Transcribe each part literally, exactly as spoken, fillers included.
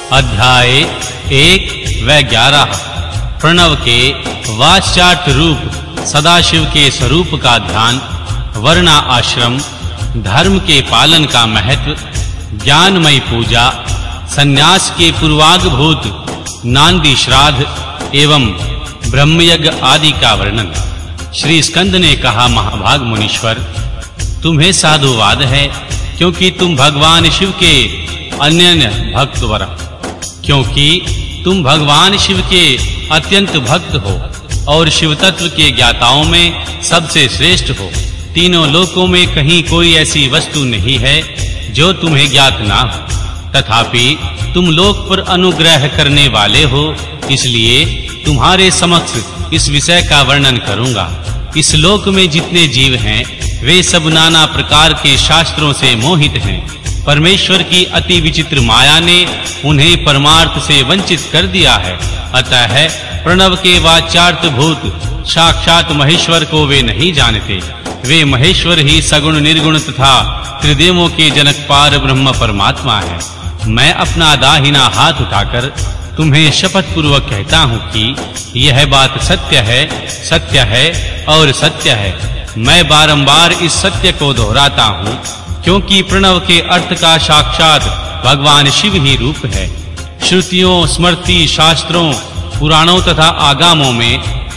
अध्याय एक व ग्यारह। प्रणव के वाच्यार्थ रूप सदाशिव के स्वरूप का ध्यान, वर्णा आश्रम, धर्म के पालन का महत्व, ज्ञानमयी पूजा, सन्यास के पूर्वाग्भूत नांदी श्राद्ध एवं ब्रह्मयज्ञ आदि का वर्णन। श्री स्कंद ने कहा, महाभाग मुनीश्वर, तुम्हें साधुवाद है, क्योंकि तुम भगवान शिव के अनन्य भक्त वर क्योंकि तुम भगवान शिव के अत्यंत भक्त हो और शिव तत्व के ज्ञाताओं में सबसे श्रेष्ठ हो। तीनों लोकों में कहीं कोई ऐसी वस्तु नहीं है जो तुम्हें ज्ञात ना हो, तथापि तुम लोक पर अनुग्रह करने वाले हो, इसलिए तुम्हारे समक्ष इस विषय का वर्णन करूंगा। इस लोक में जितने जीव हैं वे सब नाना प्रकार के शास्त्रों से मोहित हैं। परमेश्वर की अति विचित्र माया ने उन्हें परमार्थ से वंचित कर दिया है। अतः प्रणव के वाच्यार्थ भूत साक्षात महेश्वर को वे नहीं जानते। वे महेश्वर ही सगुण निर्गुण तथा त्रिदेवों के जनक पार ब्रह्म परमात्मा है। मैं अपना दाहिना हाथ उठाकर तुम्हें शपथ पूर्वक कहता हूँ कि यह बात सत्य है, सत्य है और सत्य है। मैं बारंबार इस सत्य को दोहराता हूँ, क्योंकि प्रणव के अर्थ का साक्षात भगवान शिव ही रूप है। श्रुतियों, स्मृति, शास्त्रों, पुराणों तथा आगमों में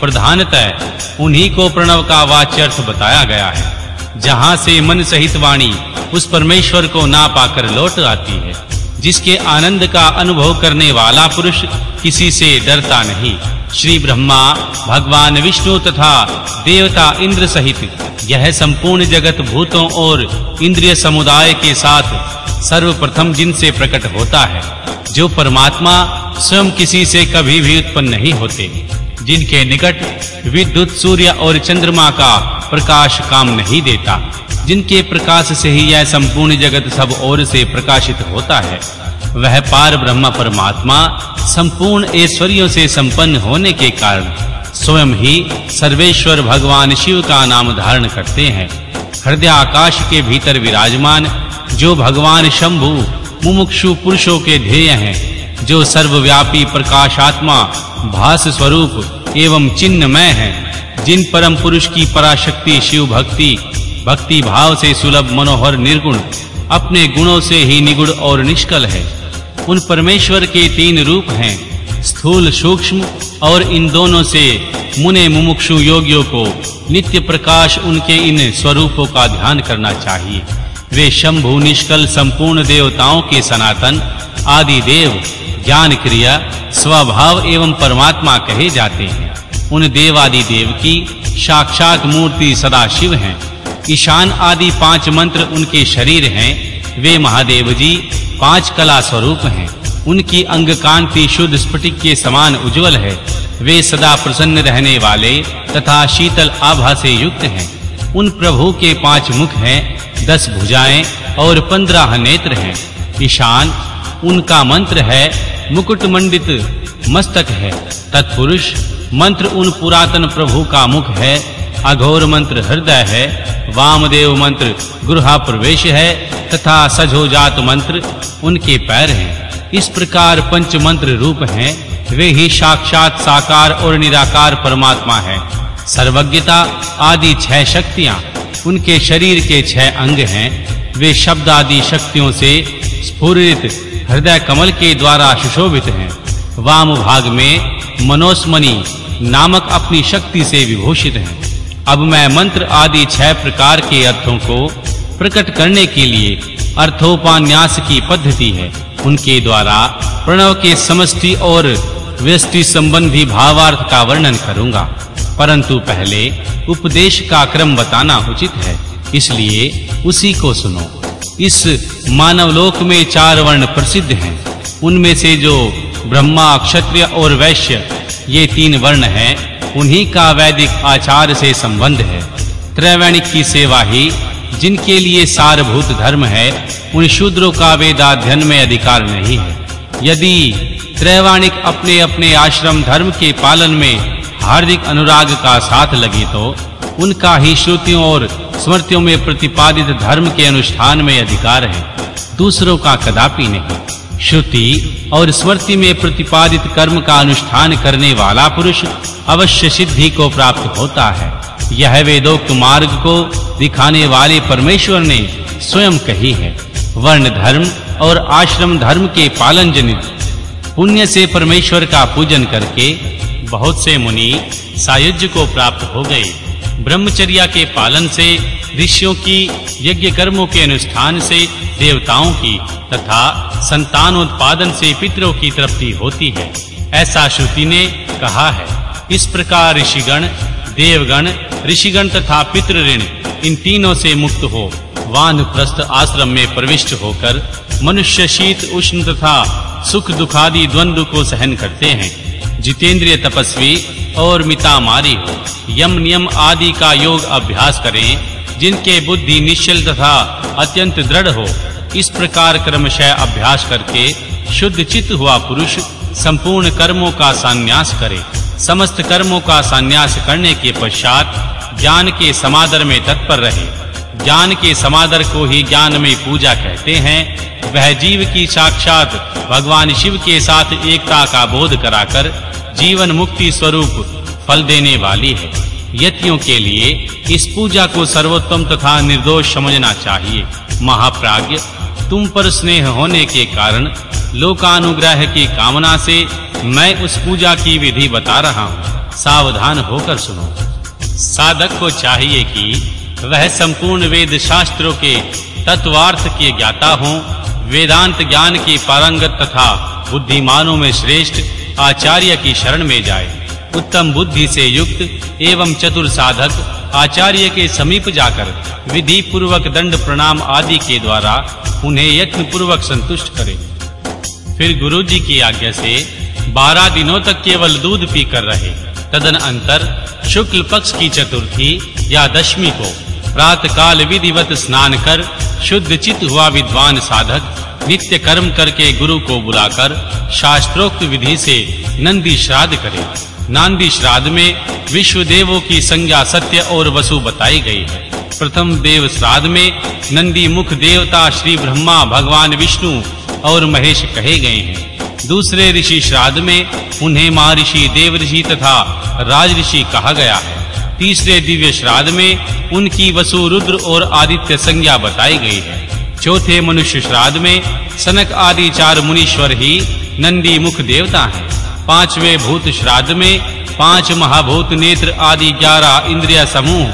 प्रधानतः उन्हीं को प्रणव का वाच्यर्थ बताया गया है, जहां से मन सहित वाणी उस परमेश्वर को ना पाकर लौट आती है। जिसके आनंद का अनुभव करने वाला पुरुष किसी से डरता नहीं। श्री ब्रह्मा, भगवान विष्णु तथा देवता इंद्र सहित यह संपूर्ण जगत भूतों और इंद्रिय समुदाय के साथ सर्वप्रथम जिनसे प्रकट होता है, जो परमात्मा स्वयं किसी से कभी भी उत्पन्न नहीं होते, जिनके निकट विद्युत, सूर्य और चंद्रमा का प्रकाश काम नहीं देता, जिनके प्रकाश से ही यह संपूर्ण जगत सब ओर से प्रकाशित होता है, वह पार ब्रह्म परमात्मा संपूर्ण ऐश्वर्यों से संपन्न होने के कारण स्वयं ही सर्वेश्वर भगवान शिव का नाम धारण करते हैं। हृदय आकाश के भीतर विराजमान जो भगवान शंभु मुमुक्षु पुरुषों के ध्येय हैं, जो सर्वव्यापी प्रकाशात्मा भास स्वरूप एवं चिन्हमय हैं, जिन परम पुरुष की पराशक्ति शिव भक्ति भक्ति भाव से सुलभ मनोहर निर्गुण अपने गुणों से ही निगुण और निष्कल है। उन परमेश्वर के तीन रूप हैं, स्थूल, सूक्ष्म, और इन दोनों से मुने मुमुक्षु योगियों को नित्य प्रकाश उनके इन स्वरूपों का ध्यान करना चाहिए। वे शंभु, निष्कल, संपूर्ण देवताओं के सनातन आदि देव, ज्ञान क्रिया, स्वभाव एवं परमात्मा कहे जाते हैं। उन देवादि देव की साक्षात मूर्ति सदाशिव हैं। ईशान आदि पांच मंत्र उनके शरीर हैं। वे महादेव जी पांच कला स्वरूप हैं। उनकी अंग कांति शुद्ध स्फटिक के समान उज्जवल है। वे सदा प्रसन्न रहने वाले तथा शीतल आभा से युक्त हैं। उन प्रभु के पांच मुख हैं, दस भुजाएं और पंद्रह नेत्र हैं। ईशान उनका मंत्र है, मुकुट मंडित मस्तक है। तत्पुरुष मंत्र उन पुरातन प्रभु का मुख है। अघोर मंत्र हृदय है। वामदेव मंत्र गृह प्रवेश है तथा सजोजात मंत्र उनके पैर हैं। इस प्रकार पंच मंत्र रूप हैं। वे ही साक्षात साकार और निराकार परमात्मा है। सर्वज्ञता आदि छह शक्तियां उनके शरीर के छह अंग हैं। वे शब्द आदि शक्तियों से स्फुरित हृदय कमल के द्वारा सुशोभित हैं। वाम भाग में मनोस्मनी नामक अपनी शक्ति से विभूषित हैं। अब मैं मंत्र आदि छह प्रकार के अर्थों को प्रकट करने के लिए अर्थोपन्यास की पद्धति है, उनके द्वारा प्रणव के समष्टि और व्यष्टि संबंधी भावार्थ का वर्णन करूंगा। परंतु पहले उपदेश का क्रम बताना उचित है, इसलिए उसी को सुनो। इस मानवलोक में चार वर्ण प्रसिद्ध हैं। उनमें से जो ब्रह्मा, क्षत्रिय और वैश्य ये तीन वर्ण हैं, उन्हीं का वैदिक आचार से संबंध है। त्रैवणिक की सेवा ही जिनके लिए सारभूत धर्म है, उन शूद्रों का वेदाध्ययन में अधिकार नहीं है। यदि त्रैवाणिक अपने अपने आश्रम धर्म के पालन में हार्दिक अनुराग का साथ लगे, तो उनका ही श्रुतियों और स्मृतियों में प्रतिपादित धर्म के अनुष्ठान में अधिकार है, दूसरों का कदापि नहीं। श्रुति और स्मृति में प्रतिपादित कर्म का अनुष्ठान करने वाला पुरुष अवश्य सिद्धि को प्राप्त होता है। यह वेदोक्त मार्ग को दिखाने वाले परमेश्वर ने स्वयं कही है। वर्ण धर्म और आश्रम धर्म के पालन जनित पुण्य से परमेश्वर का पूजन करके बहुत से मुनि सायुज्य को प्राप्त हो गए। ब्रह्मचर्या के पालन से ऋषियों की, यज्ञ कर्मों के अनुष्ठान से देवताओं की तथा संतानोत्पादन से पितरों की तृप्ति होती है, ऐसा श्रुति ने कहा है। इस प्रकार ऋषिगण, देवगण, ऋषिगण तथा पितृऋण इन तीनों से मुक्त हो वानप्रस्थ आश्रम में प्रविष्ट होकर मनुष्य शीत उष्ण तथा सुख दुखादि द्वंद्व को सहन करते हैं। जितेंद्रिय तपस्वी और मितामारी हो, यम नियम आदि का योग अभ्यास करें, जिनके बुद्धि निश्चल तथा अत्यंत दृढ़ हो। इस प्रकार क्रमशः अभ्यास करके शुद्ध चित्त हुआ पुरुष संपूर्ण कर्मों का संन्यास करे। समस्त कर्मों का संन्यास करने के पश्चात ज्ञान के समादर में तत्पर रहे। ज्ञान के समादर को ही ज्ञान में पूजा कहते हैं। वह जीव की साक्षात भगवान शिव के साथ एकता का बोध कराकर जीवन मुक्ति स्वरूप फल देने वाली है। यतियों के लिए इस पूजा को सर्वोत्तम तथा निर्दोष समझना चाहिए। महाप्राज्ञ, तुम पर स्नेह होने के कारण लोकानुग्रह की कामना से मैं उस पूजा की विधि बता रहा हूँ। सावधान होकर सुनो। साधक को चाहिए कि वह संपूर्ण वेद शास्त्रों के तत्वार्थ के ज्ञाता हो, वेदांत ज्ञान की पारंगत तथा बुद्धिमानों में श्रेष्ठ आचार्य की शरण में जाए। उत्तम बुद्धि से युक्त एवं चतुर साधक आचार्य के समीप जाकर विधि पूर्वक दंड प्रणाम आदि के द्वारा उन्हें यत्न पूर्वक संतुष्ट करे। फिर गुरु जी की आज्ञा से बारह दिनों तक केवल दूध पीकर रहे। तदनंतर शुक्ल पक्ष की चतुर्थी या दशमी को प्रातः काल विधिवत स्नान कर शुद्ध चित्त हुआ विद्वान साधक नित्य कर्म करके गुरु को बुलाकर शास्त्रोक्त विधि से नंदी श्राद्ध करे। नांदी श्राद्ध में विश्व देवों की संज्ञा सत्य और वसु बताई गई है। प्रथम देव श्राद्ध में नंदी मुख देवता श्री ब्रह्मा, भगवान विष्णु और महेश कहे गए हैं। दूसरे ऋषि श्राद्ध में उन्हें महर्षि, देवऋषि तथा राजऋषि कहा गया है। तीसरे दिव्य श्राद्ध में उनकी वसु, रुद्र और आदित्य संज्ञा बताई गई है। चौथे मनुष्य श्राद्ध में सनक आदि चार मुनीश्वर ही नंदी मुख देवता हैं। पांचवें भूत श्राद्ध में पांच महाभूत, नेत्र आदि ग्यारह इंद्रिय समूह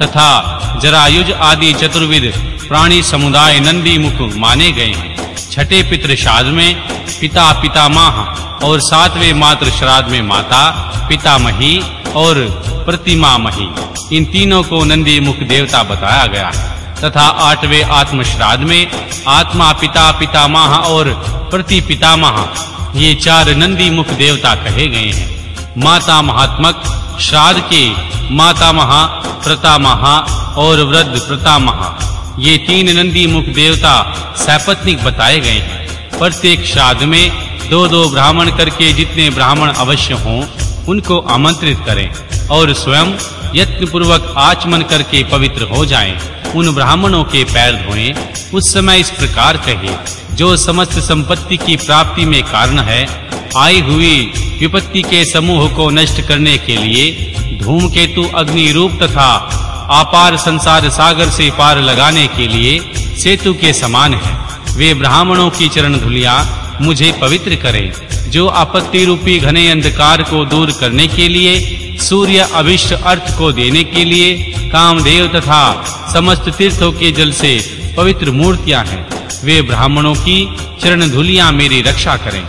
तथा जरायुज आदि चतुर्विध प्राणी समुदाय नंदी मुख माने गए हैं। छठे पितृ श्राद्ध में पिता, पितामह और सातवें मातृ श्राद्ध में माता, पितामही और प्रतिमामही, इन तीनों को नंदी मुख देवता बताया गया है। तथा आठवें आत्म श्राद्ध में आत्मा, पिता, पितामह और प्रतिपितामह, ये चार नंदी मुख देवता कहे गए हैं। माता महात्मक श्राद्ध के मातामह, प्रतामह और वृद्ध प्रतामह, ये तीन नंदी मुख देवता सपत्नीक बताए गए हैं। प्रत्येक श्राद्ध में दो दो ब्राह्मण करके जितने ब्राह्मण अवश्य हों उनको आमंत्रित करें और स्वयं यत्न पूर्वक आचमन करके पवित्र हो जाएं। उन ब्राह्मणों के पैर धोएं। उस समय इस प्रकार कहे, जो समस्त संपत्ति की प्राप्ति में कारण है, आई हुई विपत्ति के समूह को नष्ट करने के लिए धूमकेतु अग्नि रूप तथा अपार संसार सागर से पार लगाने के लिए सेतु के समान है। वे ब्राह्मणों की चरण धूलियां मुझे पवित्र करें, जो आपत्ति रूपी घने अंधकार को दूर करने के लिए, सूर्य अभिष्ट अर्थ को देने के लिए, कामदेव तथा समस्त तीर्थों के जल से पवित्र मूर्तियां हैं। वे ब्राह्मणों की चरण धूलियां मेरी रक्षा करें।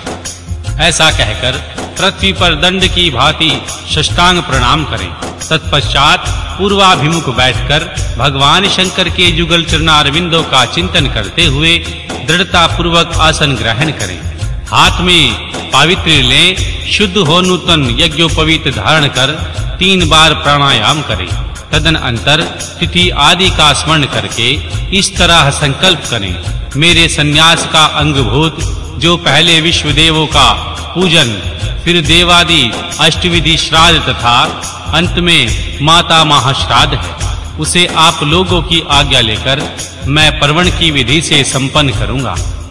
ऐसा कहकर पृथ्वी पर दंड की भांति साष्टांग प्रणाम करें। तत्पश्चात पूर्वाभिमुख बैठकर भगवान शंकर के जुगल चरणारविंदों का चिंतन करते हुए दृढ़ता पूर्वक आसन ग्रहण करें। हाथ में पावित्री लें। शुद्ध हो नूतन यज्ञोपवीत धारण कर तीन बार प्राणायाम करें। तदनंतर तिथि आदि का स्मरण करके इस तरह संकल्प करें, मेरे सन्यास का अंगभूत जो पहले विश्व देवों का पूजन, फिर देवादि अष्टविधि श्राद्ध तथा अंत में माता महाश्राद्ध है, उसे आप लोगों की आज्ञा लेकर मैं पर्वण की विधि से संपन्न करूंगा।